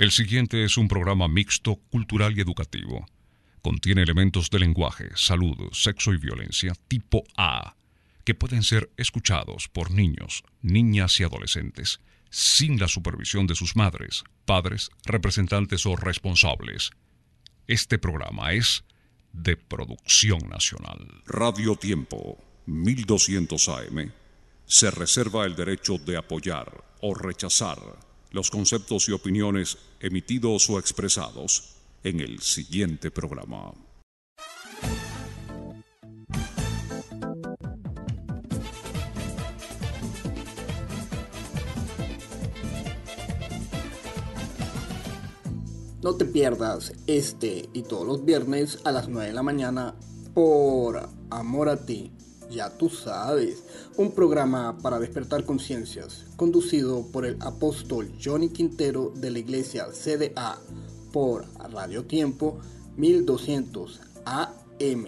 El siguiente es un programa mixto, cultural y educativo. Contiene elementos de lenguaje, salud, sexo y violencia tipo A, que pueden ser escuchados por niños, niñas y adolescentes, sin la supervisión de sus madres, padres, representantes o responsables. Este programa es de producción nacional. Radio Tiempo, 1200 AM, se reserva el derecho de apoyar o rechazar los conceptos y opiniones emitidos o expresados en el siguiente programa. No te pierdas este y todos los viernes a las 9 de la mañana por Amor a Ti. Ya tú sabes, un programa para despertar conciencias, conducido por el apóstol Johnny Quintero de la iglesia CDA por Radio Tiempo 1200 AM.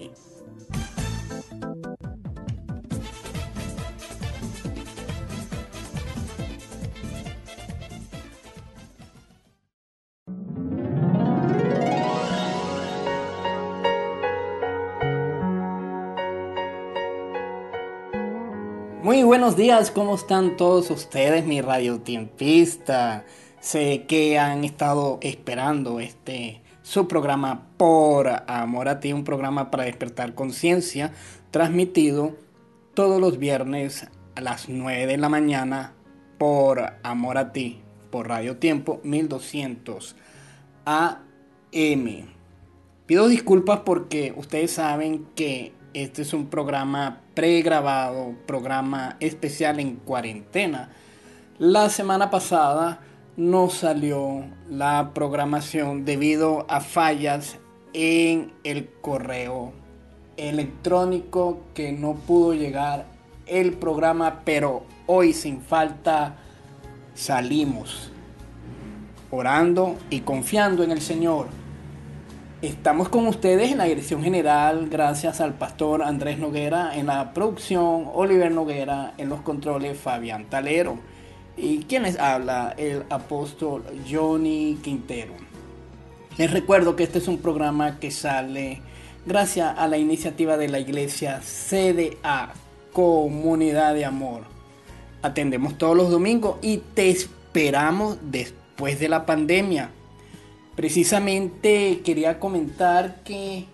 Muy buenos días, ¿cómo están todos ustedes, mi radiotiempista? Sé que han estado esperando su programa por Amor a Ti, un programa para despertar conciencia, transmitido todos los viernes a las 9 de la mañana por Amor a Ti, por Radio Tiempo 1200 AM. Pido disculpas porque ustedes saben que este es un programa pregrabado, programa especial en cuarentena. La semana pasada no salió la programación debido a fallas en el correo electrónico que no pudo llegar el programa, pero hoy sin falta salimos orando y confiando en el Señor. Estamos con ustedes en la dirección general, gracias al pastor Andrés Noguera, en la producción Oliver Noguera, en los controles Fabián Talero. Y quien les habla, el apóstol Johnny Quintero. Les recuerdo que este es un programa que sale gracias a la iniciativa de la iglesia CDA, Comunidad de Amor. Atendemos todos los domingos y te esperamos después de la pandemia. Precisamente quería comentar que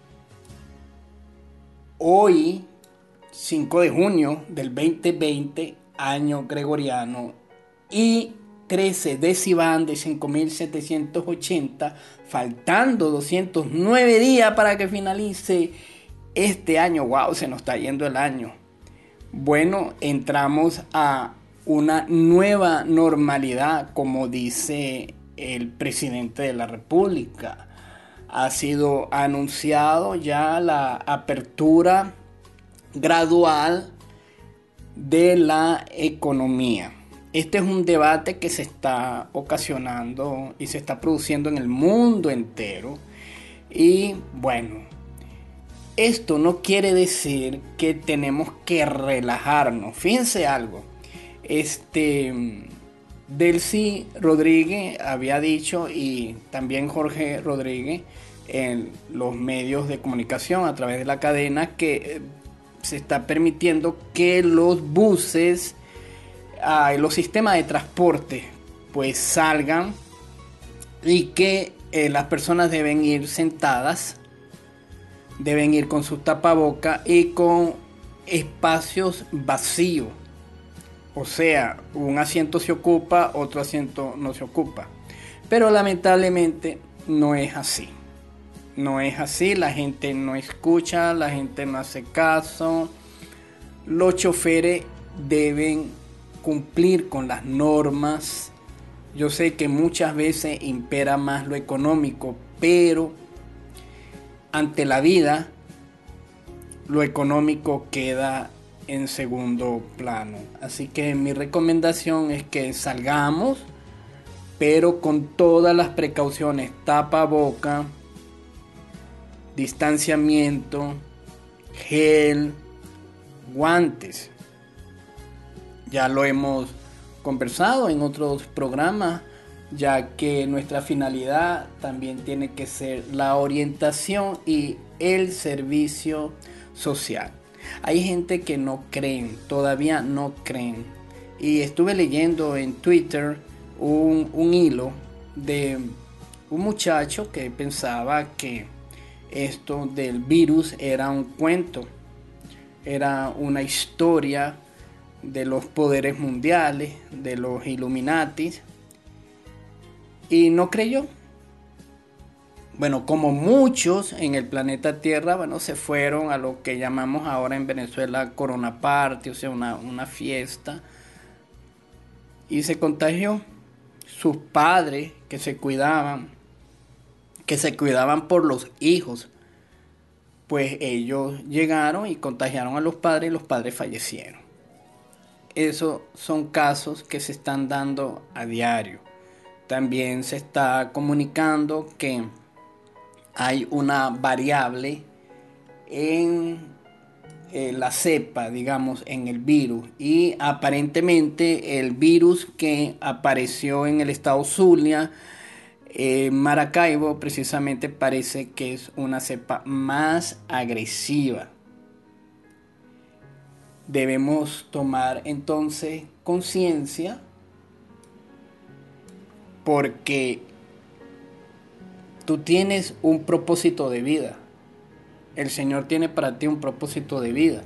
hoy, 5 de junio del 2020, año gregoriano, y 13 de Sivan de 5780, faltando 209 días para que finalice este año. ¡Wow! Se nos está yendo el año. Bueno, entramos a una nueva normalidad, como dice el presidente de la República. Ha sido anunciado ya la apertura gradual de la economía. Este es un debate que se está ocasionando y se está produciendo en el mundo entero. Y bueno, esto no quiere decir que tenemos que relajarnos. Fíjense algo. Delcy Rodríguez había dicho, y también Jorge Rodríguez en los medios de comunicación a través de la cadena, que se está permitiendo que los buses, los sistemas de transporte pues salgan, y que las personas deben ir sentadas, deben ir con su tapaboca y con espacios vacíos. O sea, un asiento se ocupa, otro asiento no se ocupa. Pero lamentablemente no es así. No es así, la gente no escucha, la gente no hace caso. Los choferes deben cumplir con las normas. Yo sé que muchas veces impera más lo económico, pero ante la vida, lo económico queda en segundo plano. Así que mi recomendación es que salgamos, pero con todas las precauciones: tapaboca, distanciamiento, gel, guantes. Ya lo hemos conversado en otros programas. ya que nuestra finalidad también tiene que ser la orientación y el servicio social. Hay gente que no creen, todavía no creen. Y estuve leyendo en Twitter un hilo de un muchacho que pensaba que esto del virus era un cuento, era una historia de los poderes mundiales, de los Illuminatis, y no creyó. Bueno, como muchos en el planeta Tierra, bueno, se fueron a lo que llamamos ahora en Venezuela Corona Party, o sea, una fiesta, y se contagió. Sus padres que se cuidaban por los hijos, pues ellos llegaron y contagiaron a los padres y los padres fallecieron. Esos son casos que se están dando a diario. También se está comunicando que hay una variable en la cepa, digamos, en el virus. Y aparentemente el virus que apareció en el estado Zulia, Maracaibo, precisamente parece que es una cepa más agresiva. Debemos tomar entonces conciencia, porque tú tienes un propósito de vida. El Señor tiene para ti un propósito de vida.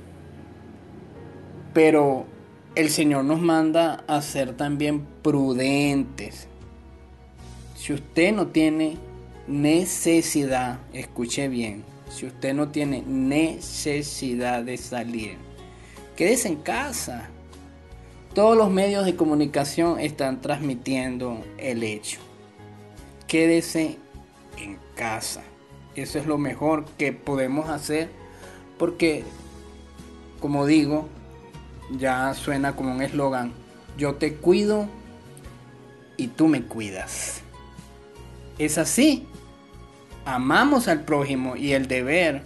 Pero el Señor nos manda a ser también prudentes. Si usted no tiene necesidad, escuche bien, si usted no tiene necesidad de salir, quédese en casa. Todos los medios de comunicación están transmitiendo el hecho. Quédese en casa. Eso es lo mejor que podemos hacer, porque, como digo, ya suena como un eslogan: yo te cuido y tú me cuidas. Es así. Amamos al prójimo, y el deber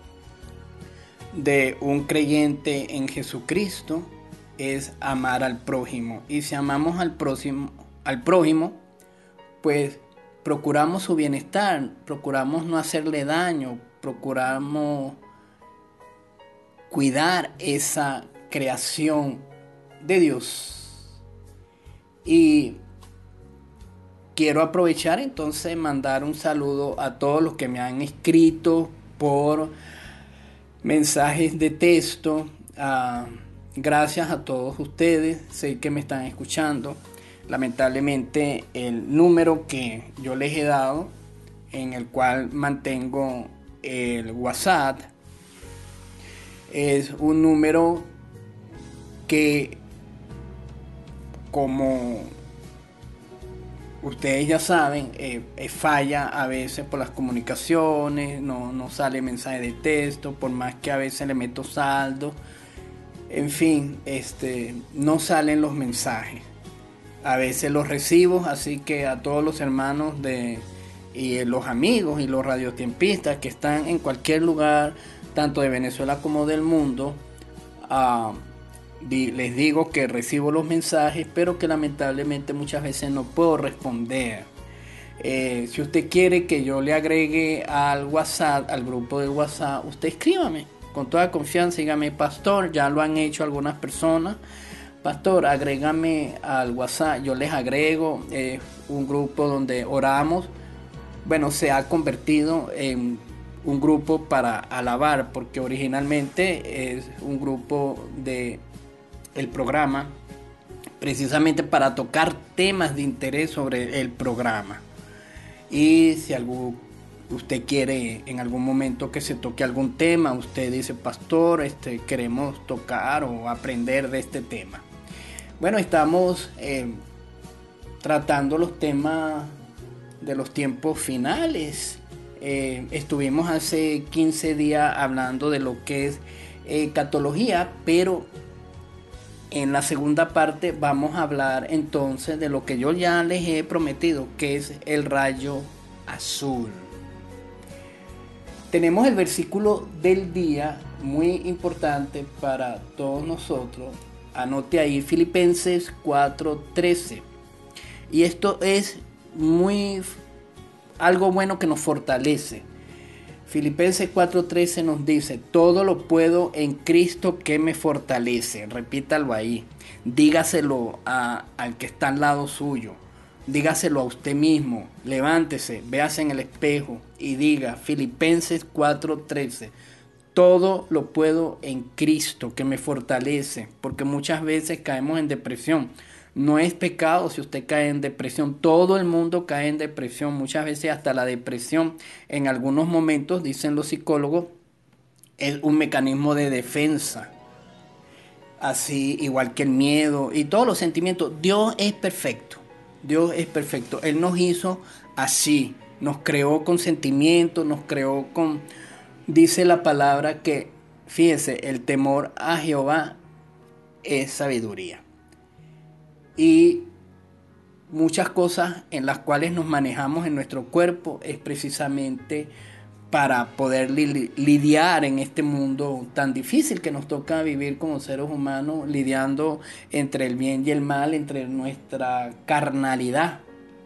de un creyente en Jesucristo es amar al prójimo. Y si amamos al prójimo, pues procuramos su bienestar, procuramos no hacerle daño, procuramos cuidar esa creación de Dios. Y quiero aprovechar entonces mandar un saludo a todos los que me han escrito por mensajes de texto. Gracias a todos ustedes, sé que me están escuchando. Lamentablemente el número que yo les he dado, en el cual mantengo el WhatsApp, es un número que, como ustedes ya saben, falla a veces por las comunicaciones, no sale mensaje de texto, por más que a veces le meto saldo. En fin, no salen los mensajes. A veces los recibo, así que a todos los hermanos y los amigos y los radiotiempistas que están en cualquier lugar, tanto de Venezuela como del mundo, les digo que recibo los mensajes, pero que lamentablemente muchas veces no puedo responder. Si usted quiere que yo le agregue al WhatsApp, al grupo de WhatsApp, usted escríbame con toda confianza, dígame: pastor, ya lo han hecho algunas personas, pastor, agrégame al WhatsApp. Yo les agrego. Un grupo donde oramos. Bueno, se ha convertido en un grupo para alabar, porque originalmente es un grupo de el programa precisamente para tocar temas de interés sobre el programa. Y si usted quiere en algún momento que se toque algún tema, usted dice: pastor, queremos tocar o aprender de este tema. Bueno, estamos tratando los temas de los tiempos finales. Estuvimos hace 15 días hablando de lo que es escatología, pero en la segunda parte vamos a hablar entonces de lo que yo ya les he prometido, que es el rayo azul. Tenemos el versículo del día, muy importante para todos nosotros. Anote ahí, Filipenses 4:13. Y esto es algo bueno que nos fortalece. Filipenses 4:13 nos dice: todo lo puedo en Cristo que me fortalece. Repítalo ahí. Dígaselo al que está al lado suyo. Dígaselo a usted mismo. Levántese, véase en el espejo y diga: Filipenses 4:13. Todo lo puedo en Cristo que me fortalece. Porque muchas veces caemos en depresión. No es pecado si usted cae en depresión. Todo el mundo cae en depresión. Muchas veces hasta la depresión, en algunos momentos, dicen los psicólogos, es un mecanismo de defensa. Así, igual que el miedo y todos los sentimientos. Dios es perfecto. Dios es perfecto. Él nos hizo así. Nos creó con sentimientos, nos creó con... Dice la palabra que, fíjese, el temor a Jehová es sabiduría. Y muchas cosas en las cuales nos manejamos en nuestro cuerpo es precisamente para poder lidiar en este mundo tan difícil que nos toca vivir como seres humanos, lidiando entre el bien y el mal, entre nuestra carnalidad.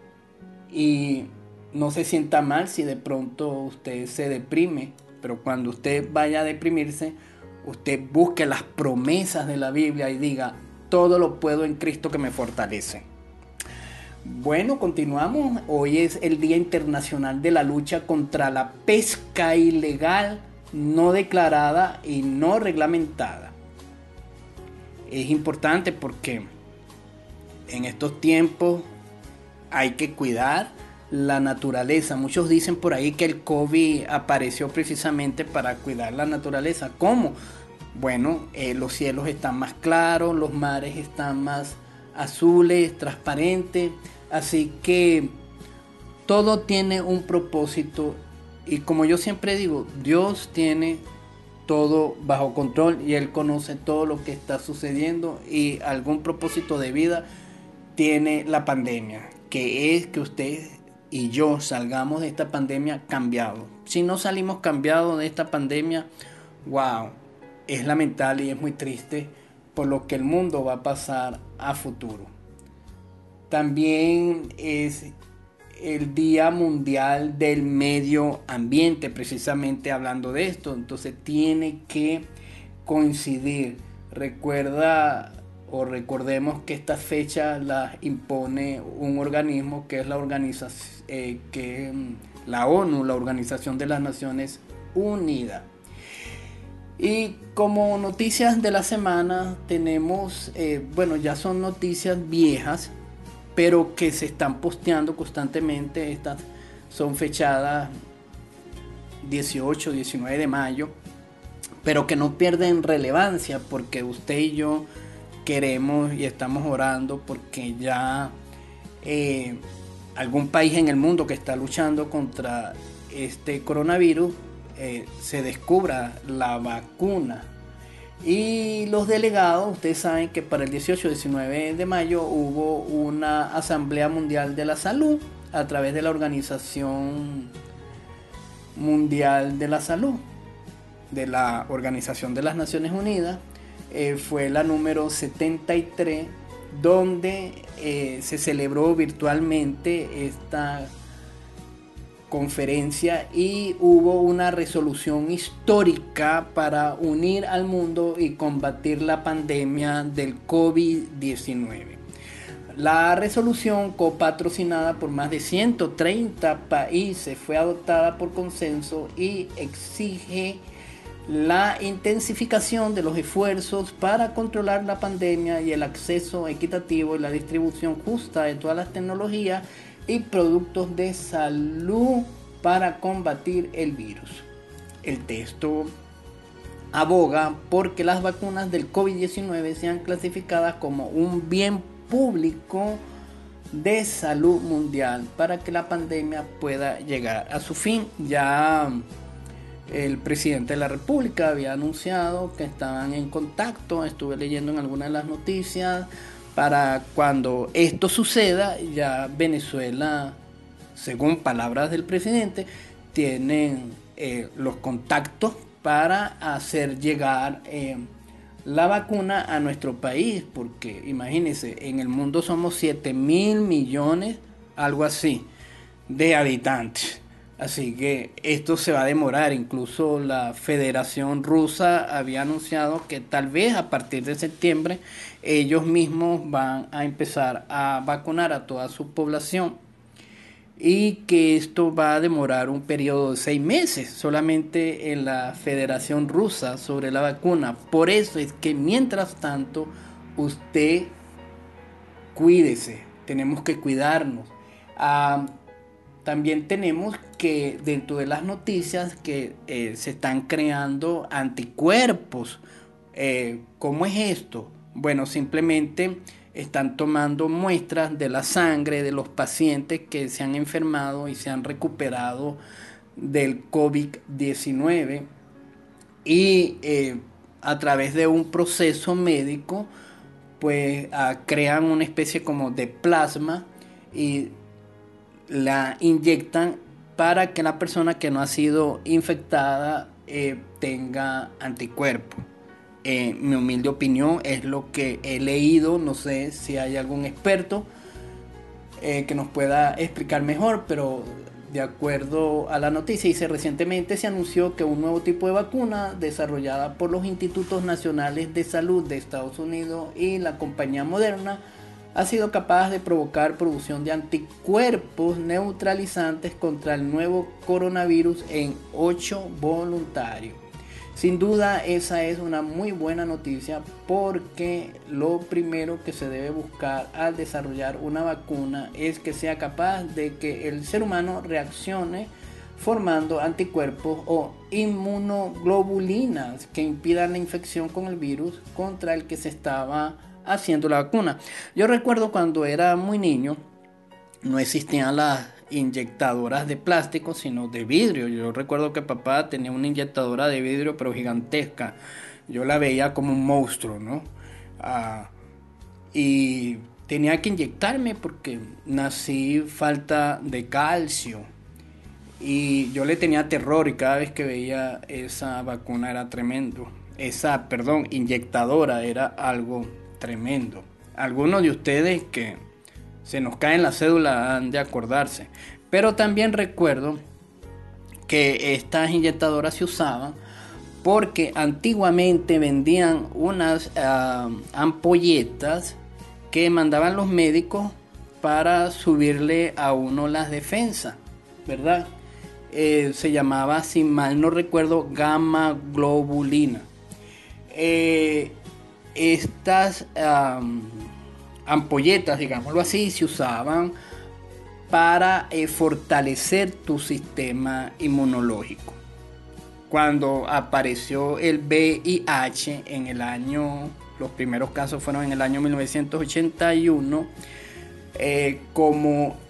Y no se sienta mal si de pronto usted se deprime, pero cuando usted vaya a deprimirse, usted busque las promesas de la Biblia y diga: todo lo puedo en Cristo que me fortalece. Bueno, continuamos. Hoy es el Día Internacional de la Lucha contra la Pesca Ilegal, no declarada y no reglamentada. Es importante porque en estos tiempos hay que cuidar la naturaleza. Muchos dicen por ahí que el COVID apareció precisamente para cuidar la naturaleza. ¿Cómo? Bueno, los cielos están más claros, los mares están más azules, transparentes, así que todo tiene un propósito y como yo siempre digo, Dios tiene todo bajo control y Él conoce todo lo que está sucediendo y algún propósito de vida tiene la pandemia, que es que usted y yo salgamos de esta pandemia cambiados. Si no salimos cambiados de esta pandemia, wow, es lamentable y es muy triste por lo que el mundo va a pasar a futuro. También es el Día Mundial del Medio Ambiente, precisamente hablando de esto. Entonces tiene que coincidir. Recordemos que esta fecha la impone un organismo que es la organización, la ONU, la Organización de las Naciones Unidas. Y como noticias de la semana tenemos, ya son noticias viejas, pero que se están posteando constantemente. Estas son fechadas 18, 19 de mayo, pero que no pierden relevancia porque usted y yo queremos y estamos orando porque ya algún país en el mundo que está luchando contra este coronavirus se descubra la vacuna. Y los delegados, ustedes saben que para el 18-19 de mayo hubo una Asamblea Mundial de la Salud a través de la Organización Mundial de la Salud, de la Organización de las Naciones Unidas. Fue la número 73, donde se celebró virtualmente esta conferencia y hubo una resolución histórica para unir al mundo y combatir la pandemia del COVID-19. La resolución, copatrocinada por más de 130 países, fue adoptada por consenso y exige la intensificación de los esfuerzos para controlar la pandemia y el acceso equitativo y la distribución justa de todas las tecnologías y productos de salud para combatir el virus. El texto aboga porque las vacunas del COVID-19 sean clasificadas como un bien público de salud mundial para que la pandemia pueda llegar a su fin. Ya el presidente de la República había anunciado que estaban en contacto, estuve leyendo en algunas de las noticias, para cuando esto suceda, ya Venezuela, según palabras del presidente, tienen los contactos para hacer llegar la vacuna a nuestro país, porque imagínense, en el mundo somos 7.000 millones algo así, de habitantes. Así que esto se va a demorar. Incluso la Federación Rusa había anunciado que tal vez a partir de septiembre ellos mismos van a empezar a vacunar a toda su población y que esto va a demorar un periodo de 6 meses solamente en la Federación Rusa sobre la vacuna. Por eso es que mientras tanto usted cuídese, tenemos que cuidarnos. Ah, También tenemos que dentro de las noticias que se están creando anticuerpos. ¿Cómo es esto? Bueno, simplemente están tomando muestras de la sangre de los pacientes que se han enfermado y se han recuperado del COVID-19 y a través de un proceso médico pues crean una especie como de plasma y la inyectan para que la persona que no ha sido infectada tenga anticuerpos. Mi humilde opinión es lo que he leído, no sé si hay algún experto que nos pueda explicar mejor, pero de acuerdo a la noticia, dice recientemente se anunció que un nuevo tipo de vacuna desarrollada por los Institutos Nacionales de Salud de Estados Unidos y la compañía Moderna ha sido capaz de provocar producción de anticuerpos neutralizantes contra el nuevo coronavirus en 8 voluntarios. Sin duda esa es una muy buena noticia porque lo primero que se debe buscar al desarrollar una vacuna es que sea capaz de que el ser humano reaccione formando anticuerpos o inmunoglobulinas que impidan la infección con el virus contra el que se estaba haciendo la vacuna. Yo recuerdo cuando era muy niño, no existían las inyectadoras de plástico, sino de vidrio. Yo recuerdo que papá tenía una inyectadora de vidrio, pero gigantesca. Yo la veía como un monstruo, ¿no? Y tenía que inyectarme porque nací falta de calcio. Y yo le tenía terror y cada vez que veía esa vacuna era tremendo. Inyectadora era algo tremendo. Algunos de ustedes que se nos cae en la cédula han de acordarse. Pero también recuerdo que estas inyectadoras se usaban porque antiguamente vendían unas ampolletas que mandaban los médicos para subirle a uno las defensas, ¿verdad? Se llamaba, si mal no recuerdo, gamma globulina. Estas ampolletas, digámoslo así, se usaban para fortalecer tu sistema inmunológico. Cuando apareció el VIH en el año, los primeros casos fueron en el año 1981, como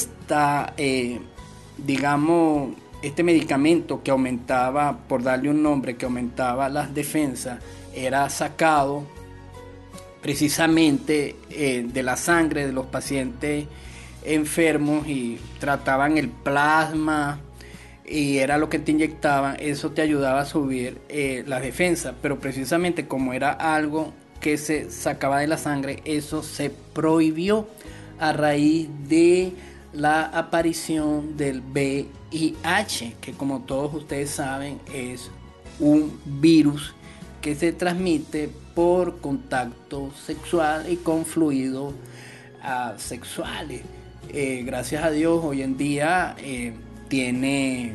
este medicamento que aumentaba, por darle un nombre, que aumentaba las defensas, era sacado precisamente de la sangre de los pacientes enfermos y trataban el plasma y era lo que te inyectaban. Eso te ayudaba a subir las defensas, pero precisamente como era algo que se sacaba de la sangre, eso se prohibió a raíz de la aparición del VIH, que como todos ustedes saben es un virus que se transmite por contacto sexual y con fluidos sexuales. Gracias a Dios hoy en día tiene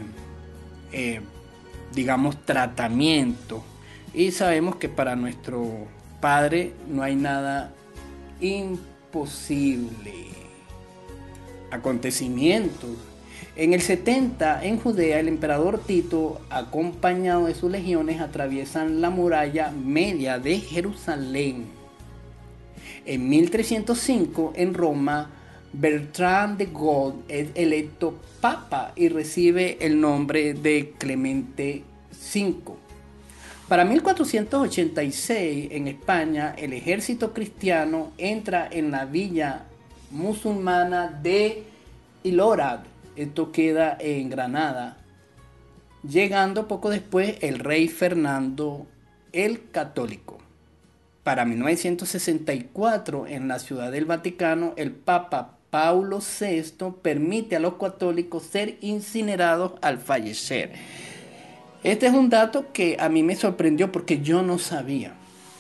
tratamiento y sabemos que para nuestro Padre no hay nada imposible. Acontecimientos. En el 70, en Judea, el emperador Tito, acompañado de sus legiones, atraviesan la muralla media de Jerusalén. En 1305, en Roma, Bertrand de God es electo papa y recibe el nombre de Clemente V. Para 1486, en España, el ejército cristiano entra en la villa musulmana de Ilorad. Esto queda en Granada, llegando poco después el rey Fernando el Católico. Para 1964, en la Ciudad del Vaticano, el Papa Paulo VI permite a los católicos ser incinerados al fallecer. Este es un dato que a mí me sorprendió porque yo no sabía.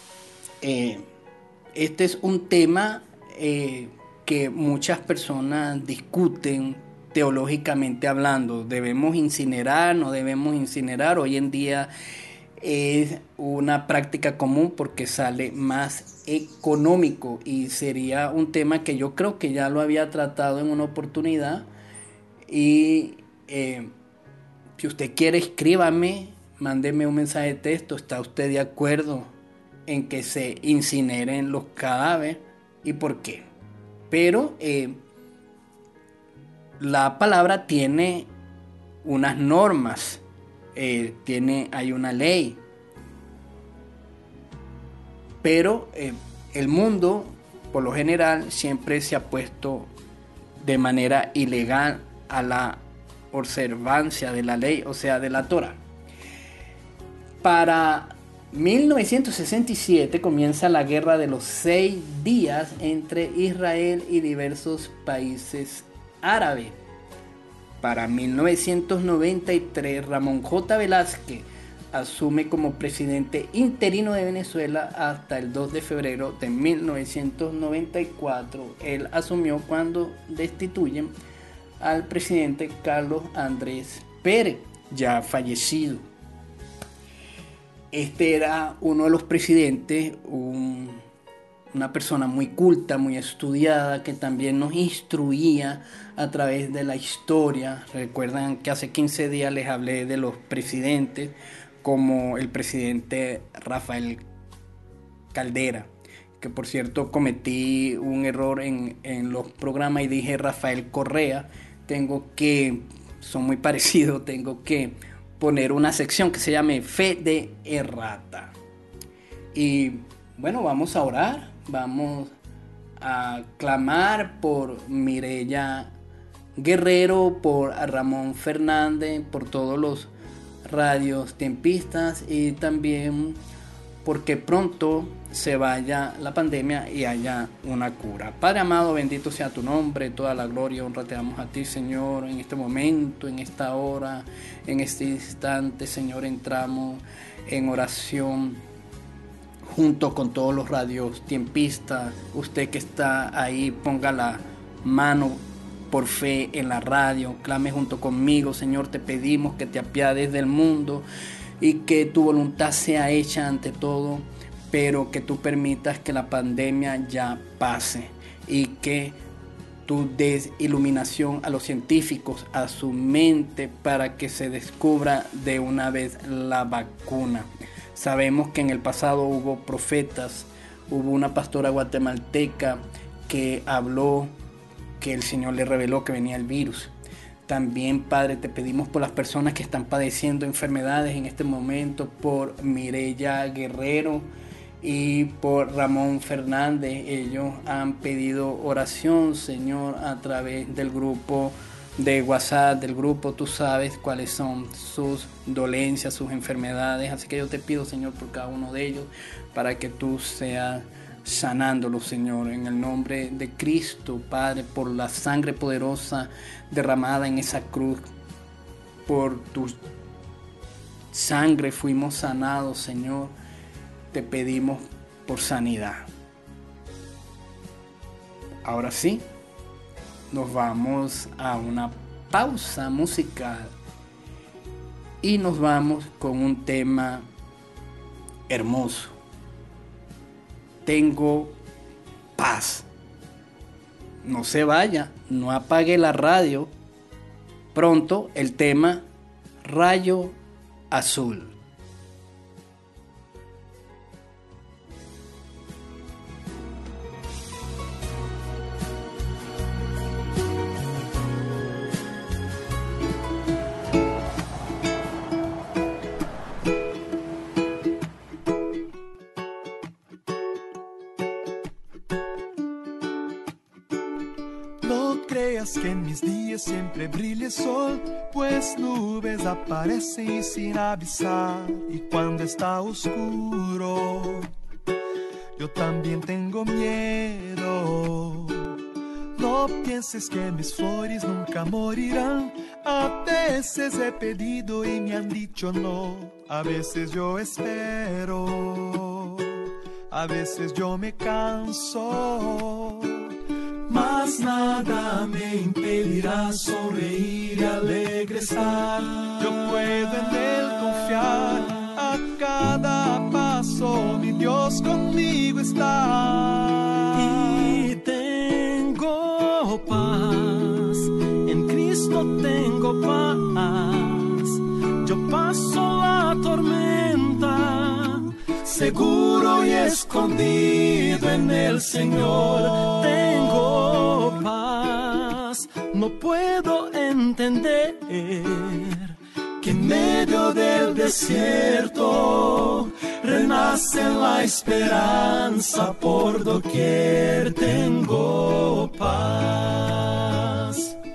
Este es un tema que muchas personas discuten teológicamente hablando. ¿Debemos incinerar? ¿No debemos incinerar? Hoy en día es una práctica común porque sale más económico y sería un tema que yo creo que ya lo había tratado en una oportunidad. Y si usted quiere, escríbame, mándeme un mensaje de texto. ¿Está usted de acuerdo en que se incineren los cadáveres y por qué? Pero la palabra tiene unas normas, hay una ley, pero el mundo por lo general siempre se ha puesto de manera ilegal a la observancia de la ley, o sea, de la Torá. Para 1967 comienza la Guerra de los 6 días entre Israel y diversos países árabes. Para 1993, Ramón J. Velázquez asume como presidente interino de Venezuela hasta el 2 de febrero de 1994. Él asumió cuando destituyen al presidente Carlos Andrés Pérez, ya fallecido. Este era uno de los presidentes, una persona muy culta, muy estudiada, que también nos instruía a través de la historia. Recuerdan que hace 15 días les hablé de los presidentes, como el presidente Rafael Caldera, que por cierto cometí un error en los programas y dije Rafael Correa. Son muy parecidos, tengo que poner una sección que se llame Fe de Errata. Y bueno, vamos a orar, vamos a clamar por Mireya Guerrero, por Ramón Fernández, por todos los radios tiempistas y también porque pronto se vaya la pandemia y haya una cura. Padre amado, bendito sea tu nombre, toda la gloria y honra te damos a ti, Señor, en este momento, en esta hora, en este instante, Señor, entramos en oración junto con todos los radios tiempistas. Usted que está ahí, ponga la mano por fe en la radio, clame junto conmigo, Señor, te pedimos que te apiades del mundo y que tu voluntad sea hecha ante todo, pero que tú permitas que la pandemia ya pase y que tú des iluminación a los científicos, a su mente, para que se descubra de una vez la vacuna. Sabemos que en el pasado hubo profetas, hubo una pastora guatemalteca que habló, que el Señor le reveló que venía el virus. También, Padre, te pedimos por las personas que están padeciendo enfermedades en este momento, por Mireya Guerrero y por Ramón Fernández. Ellos han pedido oración, Señor, a través del grupo de WhatsApp, del grupo. Tú sabes cuáles son sus dolencias, sus enfermedades. Así que yo te pido, Señor, por cada uno de ellos, para que tú seas sanándolo, Señor, en el nombre de Cristo, Padre, por la sangre poderosa derramada en esa cruz. Por tu sangre fuimos sanados, Señor. Te pedimos por sanidad. Ahora sí, nos vamos a una pausa musical y nos vamos con un tema hermoso. Tengo paz. No se vaya, no apague la radio. Pronto el tema Rayo Azul. Que en mis días siempre brille el sol, pues nubes aparecen sin avisar, y cuando está oscuro yo también tengo miedo. No No pienses que mis flores nunca morirán. A veces he pedido y me han dicho no. A veces yo espero, a veces yo me canso. Mas nada me impedirá sonreír y alegre estar. Yo puedo en él confiar. A cada paso mi Dios conmigo está. Y tengo paz, en Cristo tengo paz. Yo paso la tormenta, seguro y escondido en el Señor. Tengo paz, no puedo entender que en medio del desierto renace la esperanza por doquier. Tengo paz.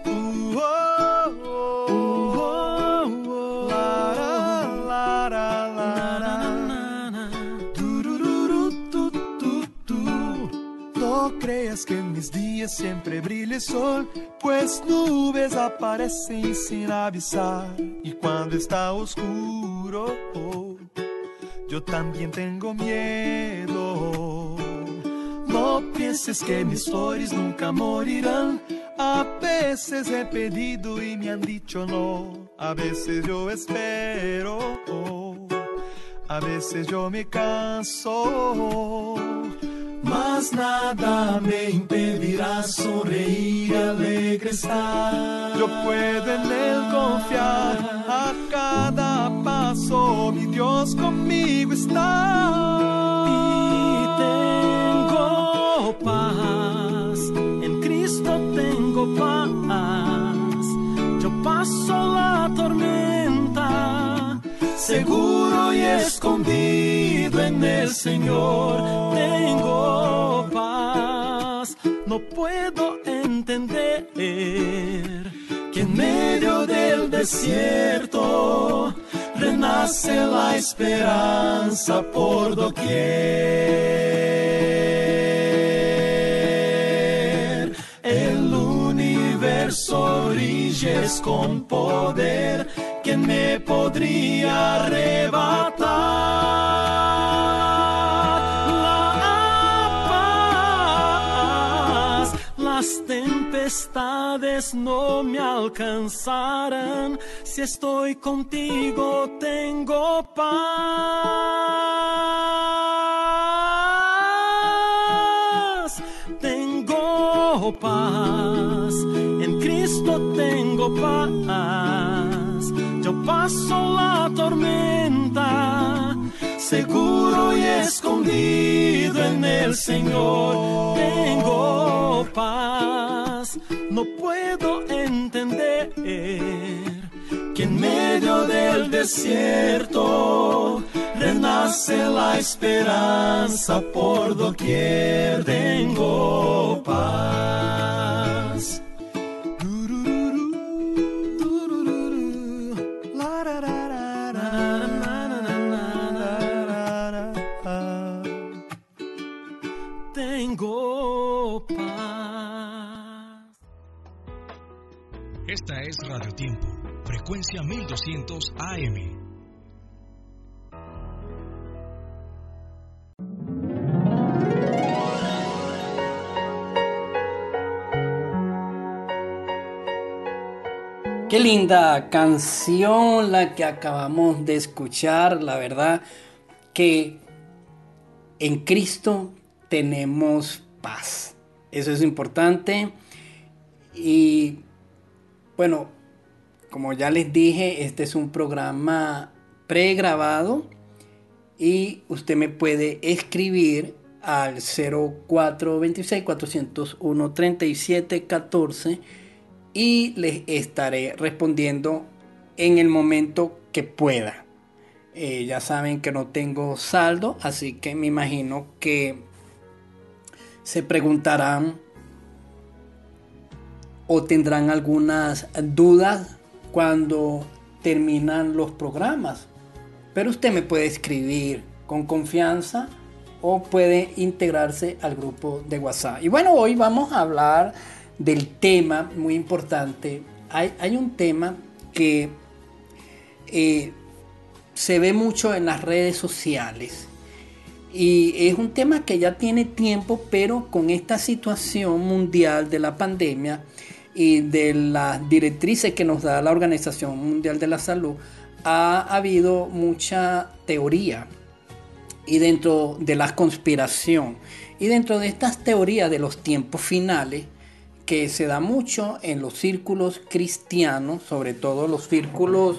No creas que en mis días siempre brilla el sol, pues nubes aparecen sin avisar. Y cuando está oscuro, yo también tengo miedo. No pienses que mis flores nunca morirán. A veces he pedido y me han dicho no. A veces yo espero, a veces yo me canso. Mas nada me impedirá sonreír y alegre estar. Yo puedo en él confiar. A cada paso mi Dios conmigo está. Y tengo paz, en Cristo tengo paz. Yo paso la tormenta, seguro y escondido en el Señor. Tengo paz, no puedo entender que en medio del desierto renace la esperanza por doquier. El universo brilla con poder. ¿Quién me podría arrebatar la paz? Las tempestades no me alcanzarán. Si estoy contigo tengo paz. Tengo paz, en Cristo tengo paz. Yo paso la tormenta, seguro y escondido en el Señor. Tengo paz, no puedo entender que en medio del desierto renace la esperanza por doquier. Tengo paz. Tengo paz. Esta es Radio Tiempo, frecuencia 1200 AM. Qué linda canción la que acabamos de escuchar. La verdad que en Cristo tenemos paz. Eso es importante. Y bueno, como ya les dije, este es un programa pregrabado y usted me puede escribir al 0426-401-3714 y les estaré respondiendo en el momento que pueda. Ya saben que no tengo saldo, así que me imagino que se preguntarán o tendrán algunas dudas cuando terminan los programas. Pero usted me puede escribir con confianza o puede integrarse al grupo de WhatsApp. Y bueno, hoy vamos a hablar del tema muy importante. Hay un tema que se ve mucho en las redes sociales y es un tema que ya tiene tiempo, pero con esta situación mundial de la pandemia y de las directrices que nos da la Organización Mundial de la Salud, ha habido mucha teoría y dentro de la conspiración y dentro de estas teorías de los tiempos finales, que se da mucho en los círculos cristianos, sobre todo los círculos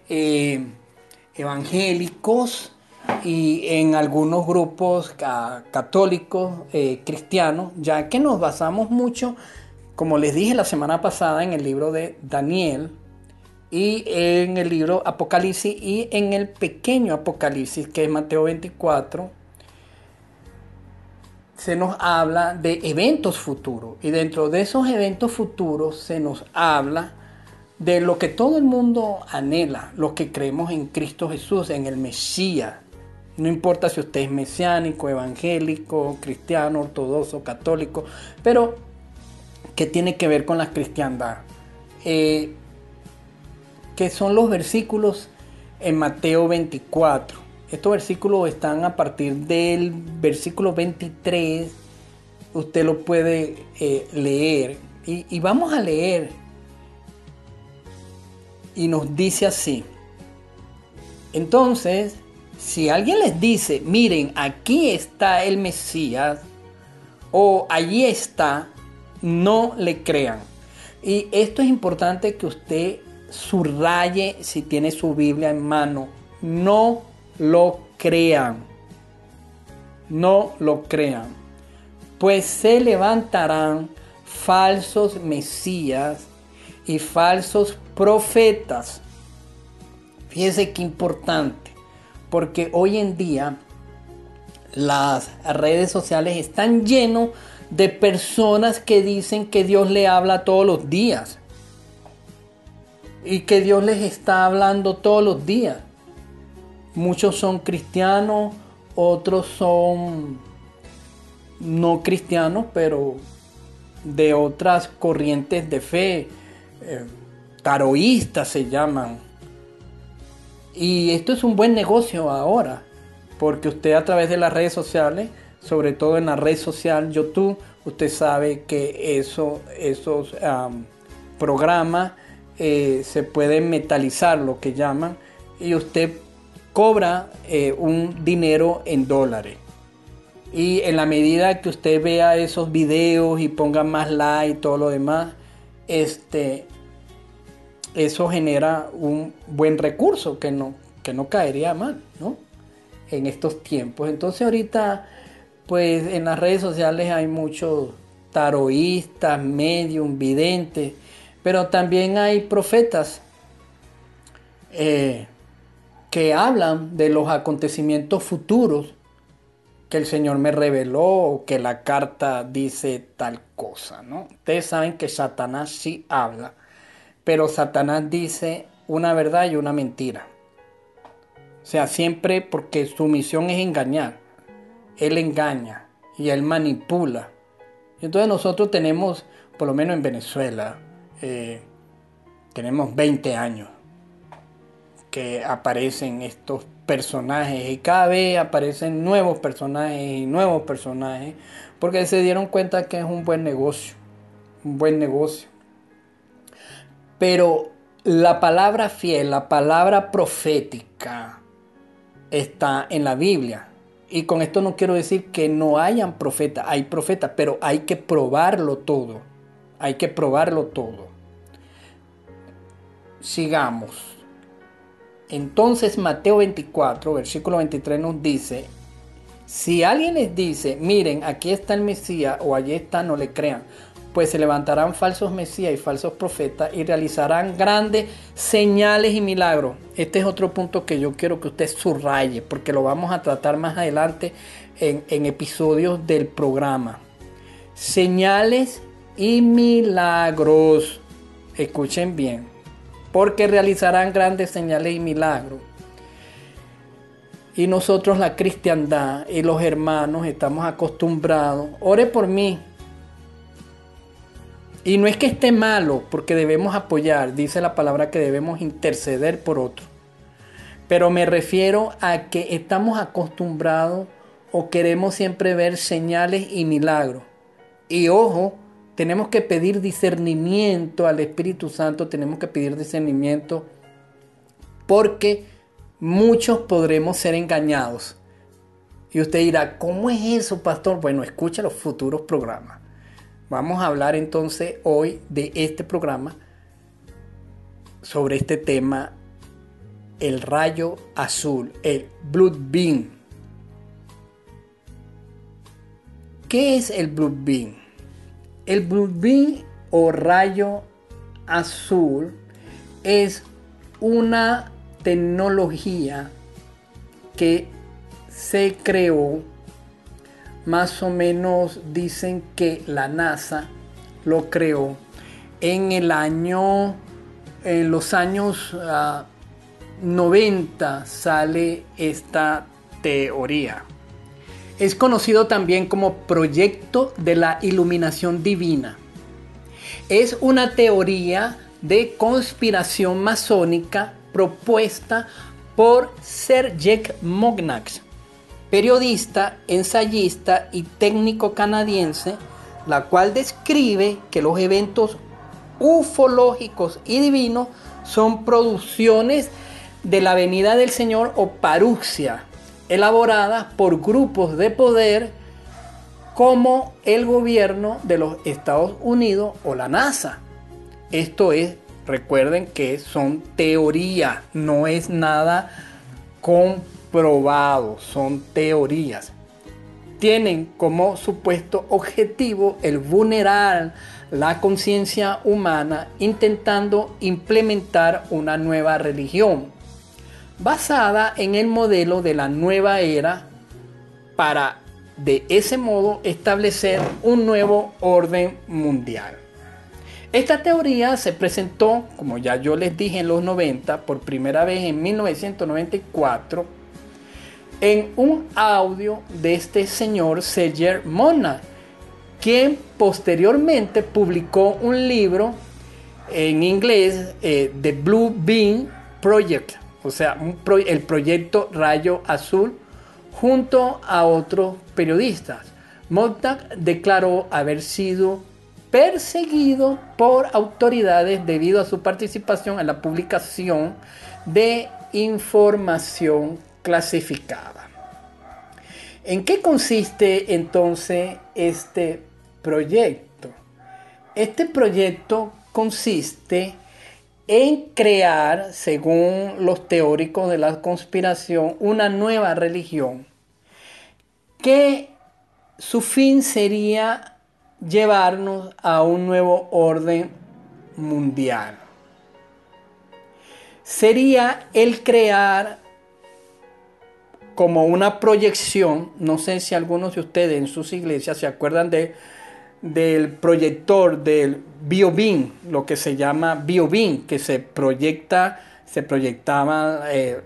evangélicos y en algunos grupos católicos cristianos, ya que nos basamos mucho, como les dije la semana pasada, en el libro de Daniel y en el libro Apocalipsis y en el pequeño Apocalipsis, que es Mateo 24, se nos habla de eventos futuros. Y dentro de esos eventos futuros se nos habla de lo que todo el mundo anhela, los que creemos en Cristo Jesús, en el Mesías. No importa si usted es mesiánico, evangélico, cristiano, ortodoxo, católico, pero que tiene que ver con la cristiandad. Que son los versículos en Mateo 24. Estos versículos están a partir del versículo 23. Usted lo puede leer. Y vamos a leer. Y nos dice así. Entonces, si alguien les dice, miren, aquí está el Mesías, o allí está, no le crean. Y esto es importante que usted subraye si tiene su Biblia en mano. No lo crean. No lo crean. Pues se levantarán falsos mesías y falsos profetas. Fíjese qué importante, porque hoy en día las redes sociales están llenas de personas que dicen que Dios le habla todos los días y que Dios les está hablando todos los días. Muchos son cristianos, otros son no cristianos, pero de otras corrientes de fe, taroístas se llaman. Y esto es un buen negocio ahora, porque usted a través de las redes sociales, sobre todo en la red social YouTube, usted sabe que esos programas se pueden metalizar, lo que llaman, y usted cobra un dinero en dólares. Y en la medida que usted vea esos videos y ponga más like y todo lo demás, eso genera un buen recurso que no caería mal, ¿no? En estos tiempos. Entonces ahorita, pues en las redes sociales hay muchos taroístas, medium, videntes, pero también hay profetas que hablan de los acontecimientos futuros que el Señor me reveló o que la carta dice tal cosa, ¿no? Ustedes saben que Satanás sí habla, pero Satanás dice una verdad y una mentira. O sea, siempre, porque su misión es engañar. Él engaña y él manipula. Entonces nosotros tenemos, por lo menos en Venezuela, tenemos 20 años que aparecen estos personajes y cada vez aparecen nuevos personajes, porque se dieron cuenta que es un buen negocio. Pero la palabra fiel, la palabra profética está en la Biblia. Y con esto no quiero decir que no hayan profetas, hay profetas, pero hay que probarlo todo. Sigamos. Entonces Mateo 24, versículo 23 nos dice, si alguien les dice, miren, aquí está el Mesías o allí está, no le crean, pues se levantarán falsos mesías y falsos profetas y realizarán grandes señales y milagros. Este es otro punto que yo quiero que usted subraye, porque lo vamos a tratar más adelante en episodios del programa. Señales y milagros. Escuchen bien, porque realizarán grandes señales y milagros. Y nosotros, la cristiandad y los hermanos, estamos acostumbrados. Ore por mí. Y no es que esté malo, porque debemos apoyar, dice la palabra que debemos interceder por otro. Pero me refiero a que estamos acostumbrados o queremos siempre ver señales y milagros. Y ojo, tenemos que pedir discernimiento al Espíritu Santo, tenemos que pedir discernimiento porque muchos podremos ser engañados. Y usted dirá, ¿cómo es eso, pastor? Bueno, escucha los futuros programas. Vamos a hablar entonces hoy de este programa sobre este tema, el rayo azul, el Blood Beam. ¿Qué es el Blood Beam? El Blood Beam o rayo azul es una tecnología que se creó, más o menos dicen que la NASA lo creó en los años 90 sale esta teoría. Es conocido también como proyecto de la iluminación divina. Es una teoría de conspiración masónica propuesta por Sergej Mognac, periodista, ensayista y técnico canadiense, la cual describe que los eventos ufológicos y divinos son producciones de la venida del Señor o paruxia, elaboradas por grupos de poder como el gobierno de los Estados Unidos o la NASA. Esto es, recuerden que son teorías, no es nada comprobado, son teorías. Tienen como supuesto objetivo el vulnerar la conciencia humana intentando implementar una nueva religión basada en el modelo de la nueva era para de ese modo establecer un nuevo orden mundial. Esta teoría se presentó, como ya yo les dije, en los 90, por primera vez en 1994, en un audio de este señor Sergej Mognac, quien posteriormente publicó un libro en inglés, The Blue Beam Project, o sea, el proyecto Rayo Azul, junto a otros periodistas. Mognac declaró haber sido perseguido por autoridades debido a su participación en la publicación de información clasificada. ¿En qué consiste entonces este proyecto? Este proyecto consiste en crear, según los teóricos de la conspiración, una nueva religión que su fin sería llevarnos a un nuevo orden mundial. Sería el crear como una proyección, no sé si algunos de ustedes en sus iglesias se acuerdan del proyector del BioBeam, lo que se llama BioBeam, que se proyectaban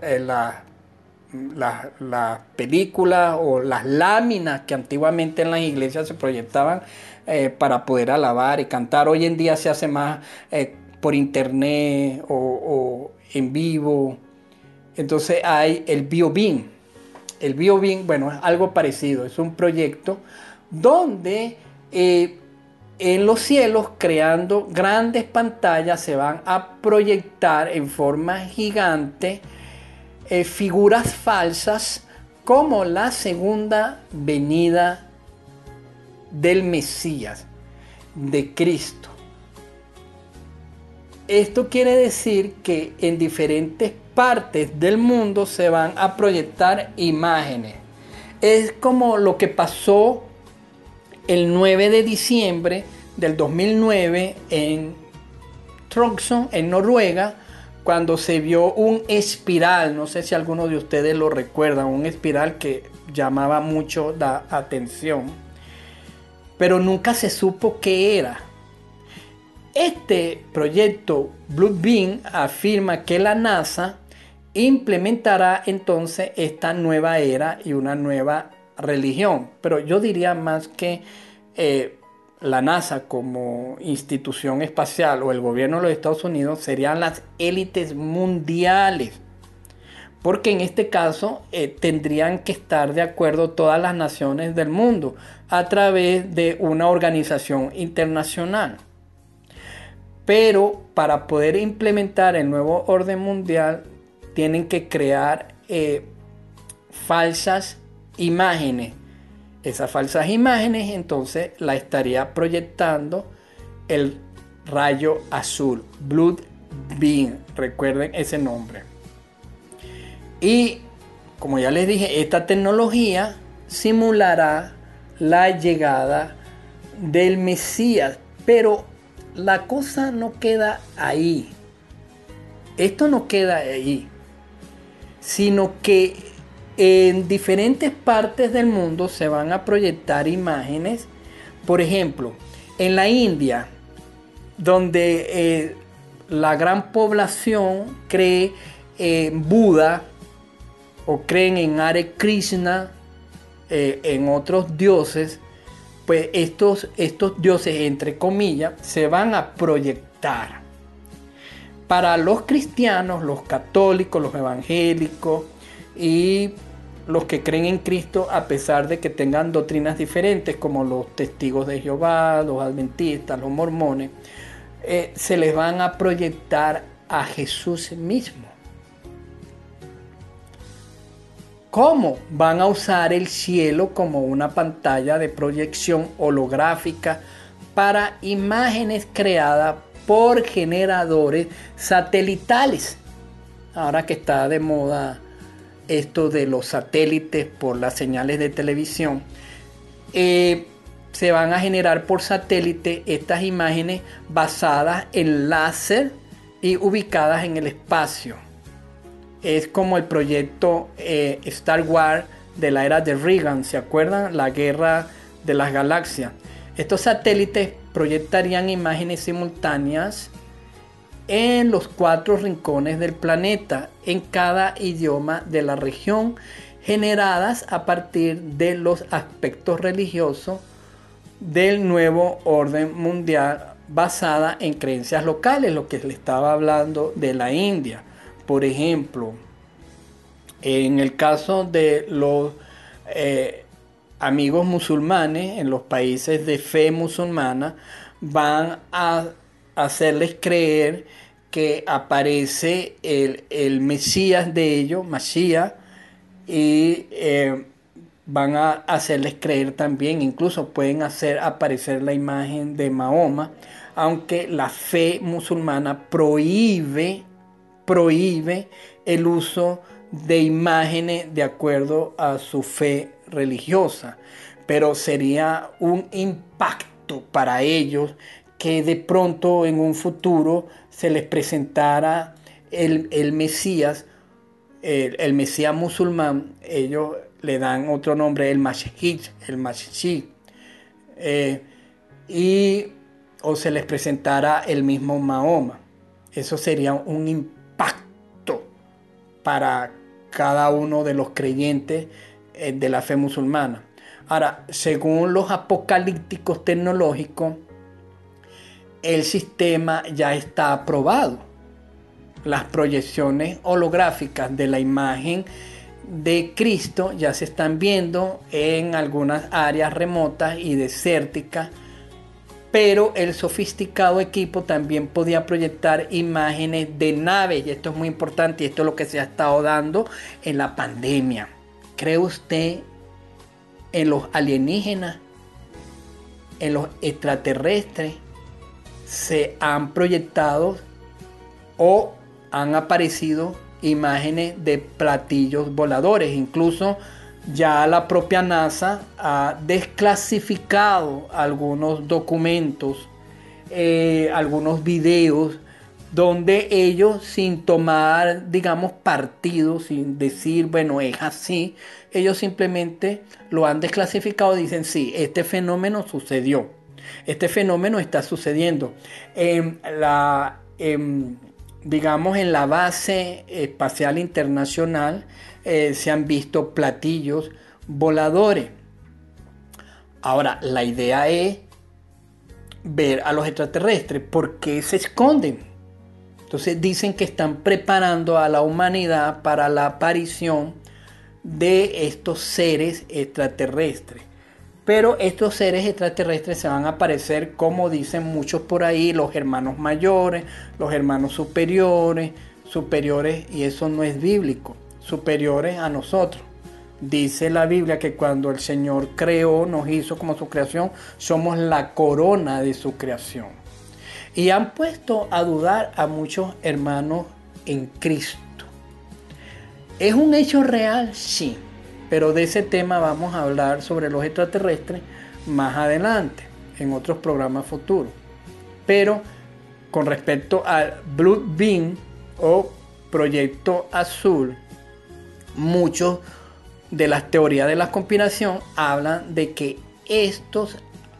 las películas o las láminas que antiguamente en las iglesias se proyectaban para poder alabar y cantar. Hoy en día se hace más por internet o en vivo. Entonces hay el BioBeam. El BioBeam, bueno, es algo parecido. Es un proyecto donde en los cielos, creando grandes pantallas, se van a proyectar en forma gigante figuras falsas como la segunda venida del Mesías, de Cristo. Esto quiere decir que en diferentes partes del mundo se van a proyectar imágenes. Es como lo que pasó el 9 de diciembre del 2009 en Tromsø, en Noruega, cuando se vio un espiral. No sé si alguno de ustedes lo recuerdan, un espiral que llamaba mucho la atención, pero nunca se supo qué era. Este proyecto Blood Beam afirma que la NASA implementará entonces esta nueva era y una nueva religión, pero yo diría más que la NASA como institución espacial o el gobierno de los Estados Unidos serían las élites mundiales, porque en este caso tendrían que estar de acuerdo todas las naciones del mundo a través de una organización internacional. Pero para poder implementar el nuevo orden mundial tienen que crear falsas imágenes. Esas falsas imágenes entonces la estaría proyectando el rayo azul, Blood Beam, recuerden ese nombre. Y como ya les dije, esta tecnología simulará la llegada del Mesías, pero la cosa no queda ahí. Esto no queda ahí, sino que en diferentes partes del mundo se van a proyectar imágenes. Por ejemplo, en la India, donde la gran población cree en Buda o creen en Hare Krishna, en otros dioses, pues estos dioses, entre comillas, se van a proyectar. Para los cristianos, los católicos, los evangélicos y los que creen en Cristo, a pesar de que tengan doctrinas diferentes, como los testigos de Jehová, los adventistas, los mormones, se les van a proyectar a Jesús mismo. ¿Cómo? Van a usar el cielo como una pantalla de proyección holográfica para imágenes creadas por generadores satelitales. Ahora que está de moda esto de los satélites por las señales de televisión, se van a generar por satélite estas imágenes basadas en láser y ubicadas en el espacio. Es como el proyecto Star Wars de la era de Reagan, ¿se acuerdan? La guerra de las galaxias. Estos satélites proyectarían imágenes simultáneas en los 4 rincones del planeta, en cada idioma de la región, generadas a partir de los aspectos religiosos del nuevo orden mundial basada en creencias locales, lo que le estaba hablando de la India. Por ejemplo, en el caso de los amigos musulmanes en los países de fe musulmana, van a hacerles creer que aparece el Mesías de ellos, Mashiach, y van a hacerles creer también, incluso pueden hacer aparecer la imagen de Mahoma, aunque la fe musulmana prohíbe el uso de imágenes de acuerdo a su fe religiosa, pero sería un impacto para ellos que de pronto en un futuro se les presentara el Mesías, el Mesías musulmán. Ellos le dan otro nombre, el Mashiach, o se les presentara el mismo Mahoma. Eso sería un impacto para cada uno de los creyentes de la fe musulmana. Ahora, según los apocalípticos tecnológicos, el sistema ya está aprobado. Las proyecciones holográficas de la imagen de Cristo ya se están viendo en algunas áreas remotas y desérticas, pero el sofisticado equipo también podía proyectar imágenes de naves, y esto es muy importante, y esto es lo que se ha estado dando en la pandemia. ¿Cree usted en los alienígenas, en los extraterrestres? Se han proyectado o han aparecido imágenes de platillos voladores. Incluso ya la propia NASA ha desclasificado algunos documentos, algunos videos, donde ellos, sin tomar, digamos, partido, sin decir, bueno, es así, ellos simplemente lo han desclasificado y dicen, sí, este fenómeno sucedió. Este fenómeno está sucediendo. Digamos, en la base espacial internacional se han visto platillos voladores. Ahora, la idea es ver a los extraterrestres. ¿Por qué se esconden? Entonces dicen que están preparando a la humanidad para la aparición de estos seres extraterrestres. Pero estos seres extraterrestres se van a aparecer, como dicen muchos por ahí, los hermanos mayores, los hermanos superiores, y eso no es bíblico, superiores a nosotros. Dice la Biblia que cuando el Señor creó, nos hizo como su creación, somos la corona de su creación. Y han puesto a dudar a muchos hermanos en Cristo. ¿Es un hecho real? Sí. Pero de ese tema vamos a hablar sobre los extraterrestres más adelante, en otros programas futuros. Pero con respecto al Blue Beam o Proyecto Azul, muchos de las teorías de la conspiración hablan de que estos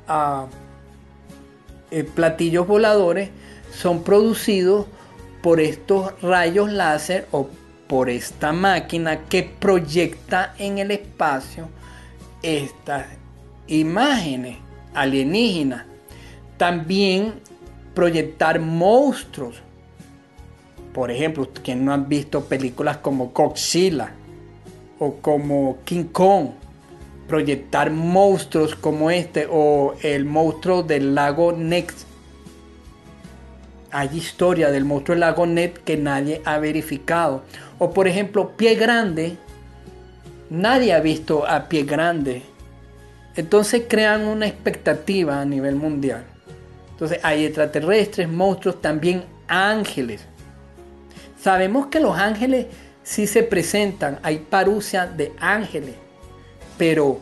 platillos voladores son producidos por estos rayos láser o por esta máquina que proyecta en el espacio estas imágenes alienígenas. También proyectar monstruos. Por ejemplo, quienes no han visto películas como Godzilla o como King Kong, proyectar monstruos como este o el monstruo del lago Ness. Hay historia del monstruo del lago Ness que nadie ha verificado. O por ejemplo, Pie Grande. Nadie ha visto a Pie Grande. Entonces crean una expectativa a nivel mundial. Entonces hay extraterrestres, monstruos, también ángeles. Sabemos que los ángeles sí se presentan. Hay parucia de ángeles. Pero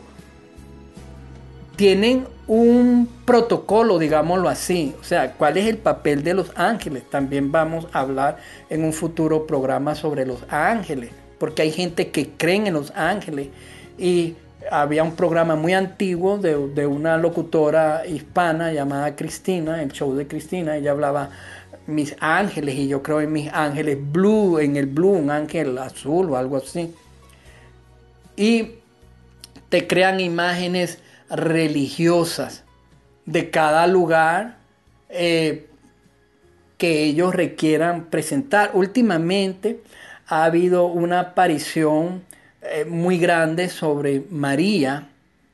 tienen un protocolo, digámoslo así. O sea, ¿cuál es el papel de los ángeles? También vamos a hablar en un futuro programa sobre los ángeles, porque hay gente que cree en los ángeles. Y había un programa muy antiguo de una locutora hispana llamada Cristina, el show de Cristina. Ella hablaba mis ángeles, y yo creo en mis ángeles blue, en el blue, un ángel azul o algo así. Y te crean imágenes religiosas de cada lugar que ellos requieran presentar. Últimamente ha habido una aparición muy grande sobre María.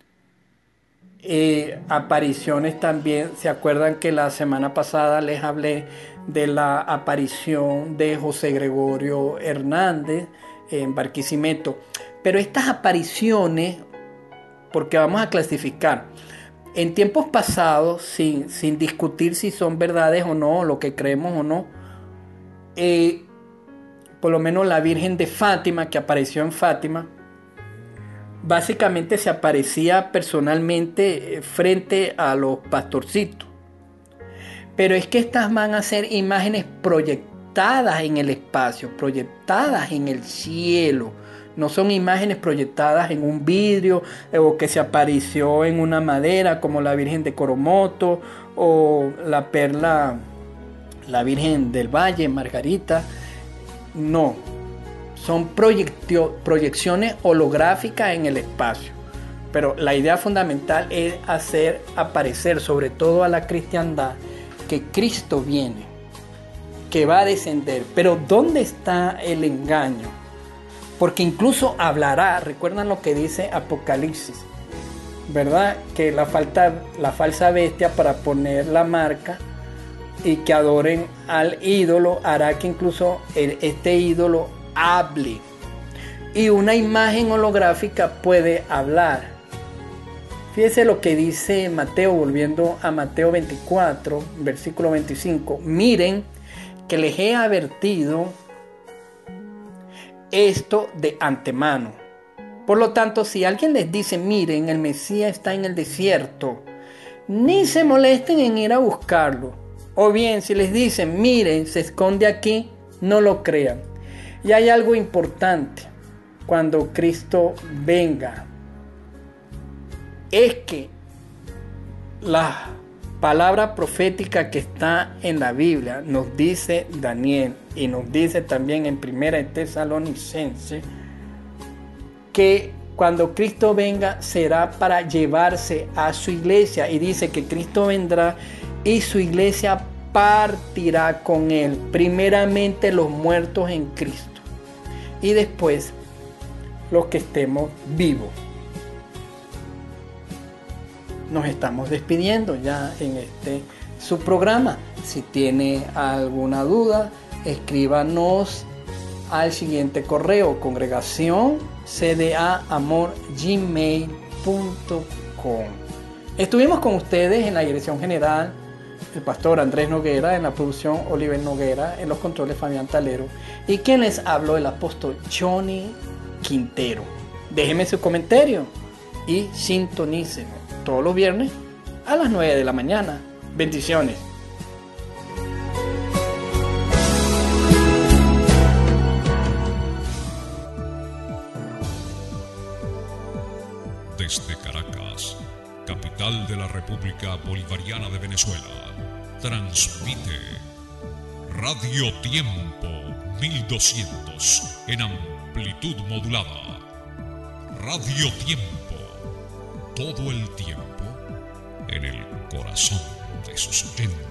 Apariciones también, ¿se acuerdan que la semana pasada les hablé de la aparición de José Gregorio Hernández en Barquisimeto? Pero estas apariciones, porque vamos a clasificar, en tiempos pasados, sin discutir si son verdades o no, lo que creemos o no, por lo menos la Virgen de Fátima, que apareció en Fátima, básicamente se aparecía personalmente frente a los pastorcitos. Pero es que estas van a ser imágenes proyectadas en el espacio, proyectadas en el cielo. No son imágenes proyectadas en un vidrio o que se apareció en una madera como la Virgen de Coromoto o la Perla, la Virgen del Valle, Margarita. No, son proyecciones holográficas en el espacio. Pero la idea fundamental es hacer aparecer, sobre todo a la cristiandad, que Cristo viene, que va a descender. Pero ¿dónde está el engaño? Porque incluso hablará, recuerdan lo que dice Apocalipsis, ¿verdad? Que la falsa bestia, para poner la marca y que adoren al ídolo, hará que incluso este ídolo hable. Y una imagen holográfica puede hablar. Fíjese lo que dice Mateo, volviendo a Mateo 24, versículo 25. Miren que les he advertido esto de antemano. Por lo tanto, si alguien les dice, miren, el Mesías está en el desierto, ni se molesten en ir a buscarlo. O bien, si les dicen, miren, se esconde aquí, no lo crean. Y hay algo importante cuando Cristo venga. Es que la palabra profética que está en la Biblia, nos dice Daniel y nos dice también en 1 Tesalonicenses, que cuando Cristo venga será para llevarse a su iglesia, y dice que Cristo vendrá y su iglesia partirá con él, primeramente los muertos en Cristo y después los que estemos vivos. Nos estamos despidiendo ya en su programa. Si tiene alguna duda, escríbanos al siguiente correo: congregacioncdaamor@gmail.com. Estuvimos con ustedes en la dirección general el pastor Andrés Noguera, en la producción Oliver Noguera, en los controles Fabián Talero, y quien les habló, el apóstol Johnny Quintero. Déjenme su comentario y sintonícenme todos los viernes a las 9 de la mañana. Bendiciones. Desde Caracas, capital de la República Bolivariana de Venezuela, transmite Radio Tiempo 1200 en amplitud modulada. Radio Tiempo, todo el tiempo en el corazón de sus oyentes.